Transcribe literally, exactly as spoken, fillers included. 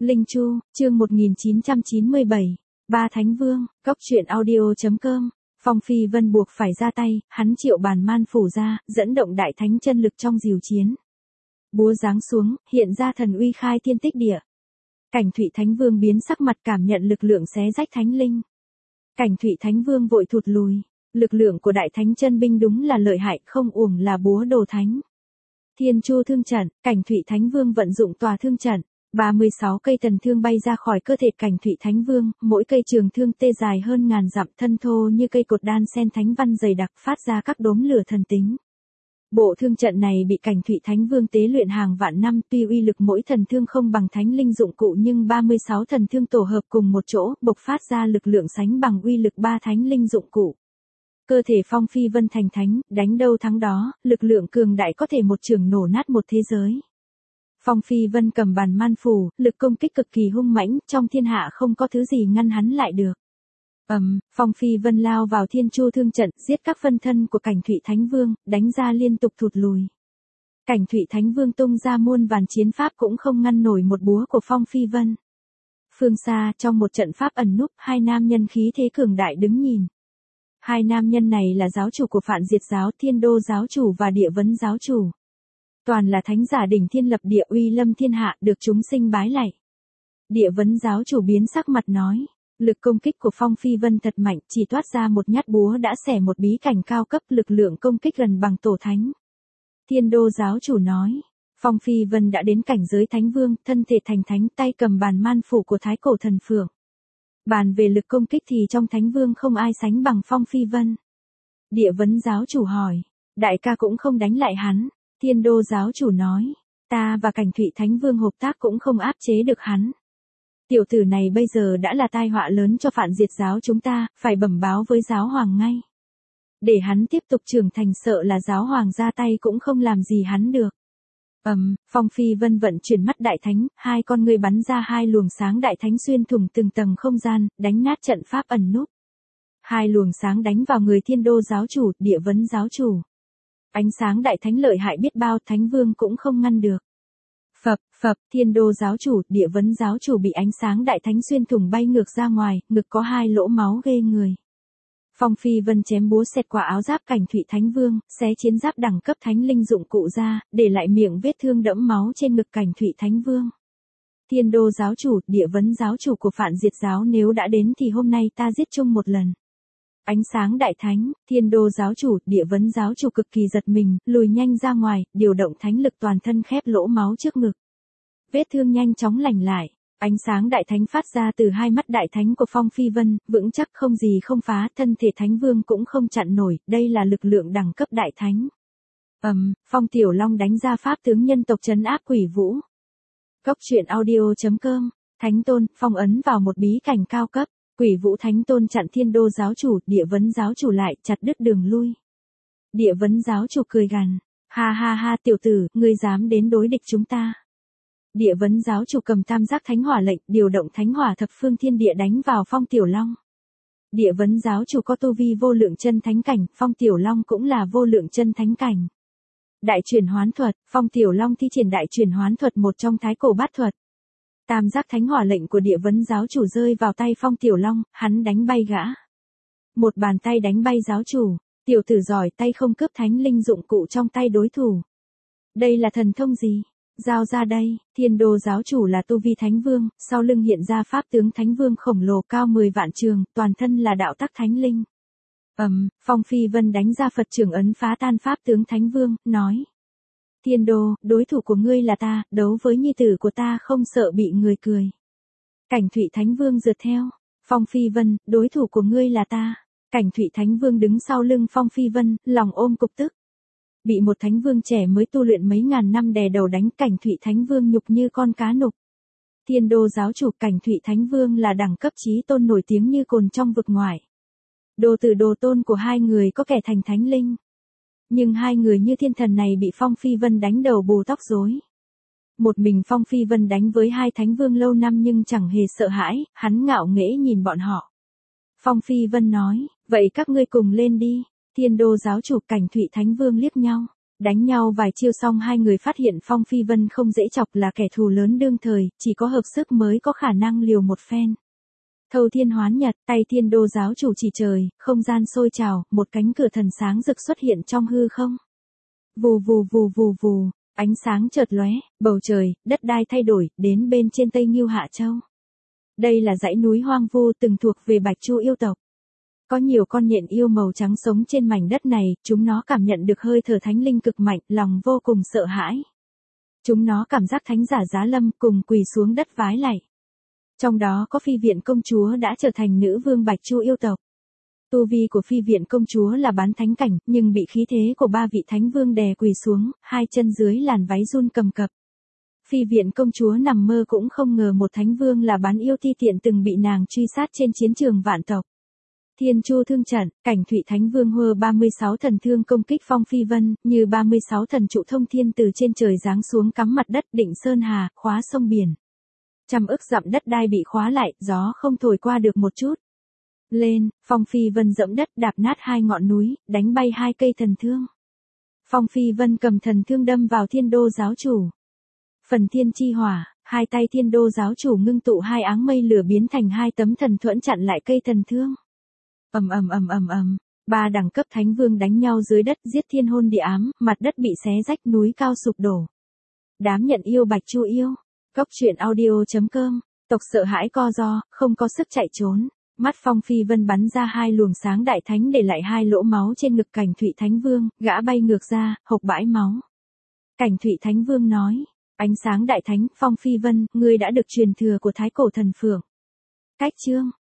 Linh Chu, chương một nghìn chín trăm chín mươi bảy, Ba Thánh Vương, Cốc truyện audio.com. Phong Phi Vân buộc phải ra tay, hắn triệu bàn man phủ ra, dẫn động đại thánh chân lực trong diều chiến. Búa giáng xuống, hiện ra thần uy khai thiên tích địa. Cảnh Thụy Thánh Vương biến sắc mặt cảm nhận lực lượng xé rách thánh linh. Cảnh Thụy Thánh Vương vội thụt lùi, lực lượng của đại thánh chân binh đúng là lợi hại, không uổng là búa đồ thánh. Thiên Chu thương trận, Cảnh Thụy Thánh Vương vận dụng tòa thương trận. ba mươi sáu cây thần thương bay ra khỏi cơ thể Cảnh Thụy Thánh Vương, mỗi cây trường thương tê dài hơn ngàn dặm, thân thô như cây cột đan sen thánh văn dày đặc, phát ra các đốm lửa thần tính. Bộ thương trận này bị Cảnh Thụy Thánh Vương tế luyện hàng vạn năm, tuy uy lực mỗi thần thương không bằng thánh linh dụng cụ nhưng ba mươi sáu thần thương tổ hợp cùng một chỗ, bộc phát ra lực lượng sánh bằng uy lực ba thánh linh dụng cụ. Cơ thể Phong Phi Vân thành thánh, đánh đâu thắng đó, lực lượng cường đại có thể một trường nổ nát một thế giới. Phong Phi Vân cầm bàn man phủ, lực công kích cực kỳ hung mãnh, trong thiên hạ không có thứ gì ngăn hắn lại được. Ầm, um, Phong Phi Vân lao vào Thiên Chu thương trận, giết các phân thân của Cảnh Thụy Thánh Vương, đánh ra liên tục thụt lùi. Cảnh Thụy Thánh Vương tung ra muôn vàn chiến pháp cũng không ngăn nổi một búa của Phong Phi Vân. Phương xa, trong một trận pháp ẩn núp, hai nam nhân khí thế cường đại đứng nhìn. Hai nam nhân này là giáo chủ của Phạn Diệt giáo, Thiên Đô giáo chủ và Địa Vấn giáo chủ. Toàn là thánh giả đỉnh thiên lập địa, uy lâm thiên hạ, được chúng sinh bái lạy. Địa Vấn giáo chủ biến sắc mặt nói, lực công kích của Phong Phi Vân thật mạnh, chỉ toát ra một nhát búa đã xẻ một bí cảnh cao cấp, lực lượng công kích gần bằng tổ thánh. Thiên Đô giáo chủ nói, Phong Phi Vân đã đến cảnh giới thánh vương, thân thể thành thánh, tay cầm bàn man phủ của Thái Cổ Thần Phượng. Bàn về lực công kích thì trong thánh vương không ai sánh bằng Phong Phi Vân. Địa Vấn giáo chủ hỏi, đại ca cũng không đánh lại hắn. Thiên Đô giáo chủ nói, ta và Cảnh Thụy Thánh Vương hợp tác cũng không áp chế được hắn. Tiểu tử này bây giờ đã là tai họa lớn cho Phạn Diệt giáo chúng ta, phải bẩm báo với giáo hoàng ngay. Để hắn tiếp tục trưởng thành, sợ là giáo hoàng ra tay cũng không làm gì hắn được. Ầm, um, Phong Phi Vân vận chuyển mắt đại thánh, hai con ngươi bắn ra hai luồng sáng đại thánh xuyên thủng từng tầng không gian, đánh nát trận pháp ẩn núp. Hai luồng sáng đánh vào người Thiên Đô giáo chủ, Địa Vấn giáo chủ. Ánh sáng đại thánh lợi hại biết bao, thánh vương cũng không ngăn được. Phập, phập, Thiên Đô giáo chủ, Địa Vấn giáo chủ bị ánh sáng đại thánh xuyên thủng bay ngược ra ngoài, ngực có hai lỗ máu ghê người. Phong Phi Vân chém búa xẹt qua áo giáp Cảnh Thụy Thánh Vương, xé chiến giáp đẳng cấp thánh linh dụng cụ ra, để lại miệng vết thương đẫm máu trên ngực Cảnh Thụy Thánh Vương. Thiên Đô giáo chủ, Địa Vấn giáo chủ của Phạn Diệt giáo nếu đã đến thì hôm nay ta giết chung một lần. Ánh sáng đại thánh, Thiên Đô giáo chủ, Địa Vấn giáo chủ cực kỳ giật mình, lùi nhanh ra ngoài, điều động thánh lực toàn thân khép lỗ máu trước ngực. Vết thương nhanh chóng lành lại, ánh sáng đại thánh phát ra từ hai mắt đại thánh của Phong Phi Vân, vững chắc không gì không phá, thân thể thánh vương cũng không chặn nổi, đây là lực lượng đẳng cấp đại thánh. Ầm, um, Phong Tiểu Long đánh ra pháp tướng nhân tộc trấn áp quỷ vũ. Cốc truyện audio.com, Thánh Tôn, phong ấn vào một bí cảnh cao cấp. Quỷ Vũ Thánh Tôn chặn Thiên Đô giáo chủ, Địa Vấn giáo chủ lại, chặt đứt đường lui. Địa Vấn giáo chủ cười gằn, ha ha ha tiểu tử, ngươi dám đến đối địch chúng ta. Địa Vấn giáo chủ cầm tam giác thánh hỏa lệnh, điều động thánh hỏa thập phương thiên địa đánh vào Phong Tiểu Long. Địa Vấn giáo chủ có tu vi vô lượng chân thánh cảnh, Phong Tiểu Long cũng là vô lượng chân thánh cảnh. Đại chuyển hoán thuật, Phong Tiểu Long thi triển đại chuyển hoán thuật, một trong thái cổ bát thuật. Tam giác thánh hỏa lệnh của Địa Vấn giáo chủ rơi vào tay Phong Tiểu Long, hắn đánh bay gã. Một bàn tay đánh bay giáo chủ, tiểu tử giỏi tay không cướp thánh linh dụng cụ trong tay đối thủ. Đây là thần thông gì? Giao ra đây. Thiên Đô giáo chủ là tu vi thánh vương, sau lưng hiện ra pháp tướng thánh vương khổng lồ cao mười vạn trường, toàn thân là đạo tắc thánh linh. Ầm, um, Phong Phi Vân đánh ra Phật trưởng ấn phá tan pháp tướng thánh vương, nói. Thiên Đô, đối thủ của ngươi là ta, đấu với nhi tử của ta không sợ bị người cười. Cảnh Thụy Thánh Vương rượt theo. Phong Phi Vân, đối thủ của ngươi là ta. Cảnh Thụy Thánh Vương đứng sau lưng Phong Phi Vân, lòng ôm cục tức. Bị một thánh vương trẻ mới tu luyện mấy ngàn năm đè đầu đánh, Cảnh Thụy Thánh Vương nhục như con cá nục. Thiên Đô giáo chủ, Cảnh Thụy Thánh Vương là đẳng cấp chí tôn nổi tiếng như cồn trong vực ngoại. Đồ tử đồ tôn của hai người có kẻ thành thánh linh. Nhưng hai người như thiên thần này bị Phong Phi Vân đánh đầu bù tóc rối. Một mình Phong Phi Vân đánh với hai thánh vương lâu năm nhưng chẳng hề sợ hãi, hắn ngạo nghễ nhìn bọn họ. Phong Phi Vân nói, vậy các ngươi cùng lên đi. Thiên Đô giáo chủ, Cảnh Thụy Thánh Vương liếc nhau. Đánh nhau vài chiêu xong hai người phát hiện Phong Phi Vân không dễ chọc, là kẻ thù lớn đương thời, chỉ có hợp sức mới có khả năng liều một phen. Thâu thiên hoán nhật, tay Thiên Đô giáo chủ chỉ trời, không gian sôi trào, một cánh cửa thần sáng rực xuất hiện trong hư không. Vù vù vù vù vù, ánh sáng chợt lóe, bầu trời, đất đai thay đổi, đến bên trên Tây Ngưu Hạ Châu. Đây là dãy núi hoang vu từng thuộc về Bạch Chu yêu tộc. Có nhiều con nhện yêu màu trắng sống trên mảnh đất này, chúng nó cảm nhận được hơi thở thánh linh cực mạnh, lòng vô cùng sợ hãi. Chúng nó cảm giác thánh giả giá lâm, cùng quỳ xuống đất vái lạy. Trong đó có Phi Viện công chúa đã trở thành nữ vương Bạch Chu yêu tộc. Tu vi của Phi Viện công chúa là bán thánh cảnh, nhưng bị khí thế của ba vị thánh vương đè quỳ xuống, hai chân dưới làn váy run cầm cập. Phi Viện công chúa nằm mơ cũng không ngờ một thánh vương là bán yêu ti tiện từng bị nàng truy sát trên chiến trường vạn tộc. Thiên Chu thương trận, cảnh Thụy Thánh Vương hơ ba mươi sáu thần thương công kích Phong Phi Vân, như ba mươi sáu thần trụ thông thiên từ trên trời giáng xuống cắm mặt đất, định sơn hà, khóa sông biển. Trăm ức dặm đất đai bị khóa lại, gió không thổi qua được một chút. Lên, Phong Phi Vân dẫm đất đạp nát hai ngọn núi, đánh bay hai cây thần thương. Phong Phi Vân cầm thần thương đâm vào Thiên Đô giáo chủ. Phần thiên chi hỏa, hai tay Thiên Đô giáo chủ ngưng tụ hai áng mây lửa biến thành hai tấm thần thuẫn chặn lại cây thần thương. Ầm ầm ầm ầm ầm, ba đẳng cấp thánh vương đánh nhau dưới đất, giết thiên hôn địa ám, mặt đất bị xé rách, núi cao sụp đổ. Đám nhận yêu Bạch Chu yêu. Cốc truyện audio chấm com, tộc sợ hãi co ro, không có sức chạy trốn. Mắt Phong Phi Vân bắn ra hai luồng sáng đại thánh để lại hai lỗ máu trên ngực Cảnh Thụy Thánh Vương, gã bay ngược ra, hộc bãi máu. Cảnh Thụy Thánh Vương nói, ánh sáng đại thánh, Phong Phi Vân, ngươi đã được truyền thừa của Thái Cổ Thần Phượng. Cách chương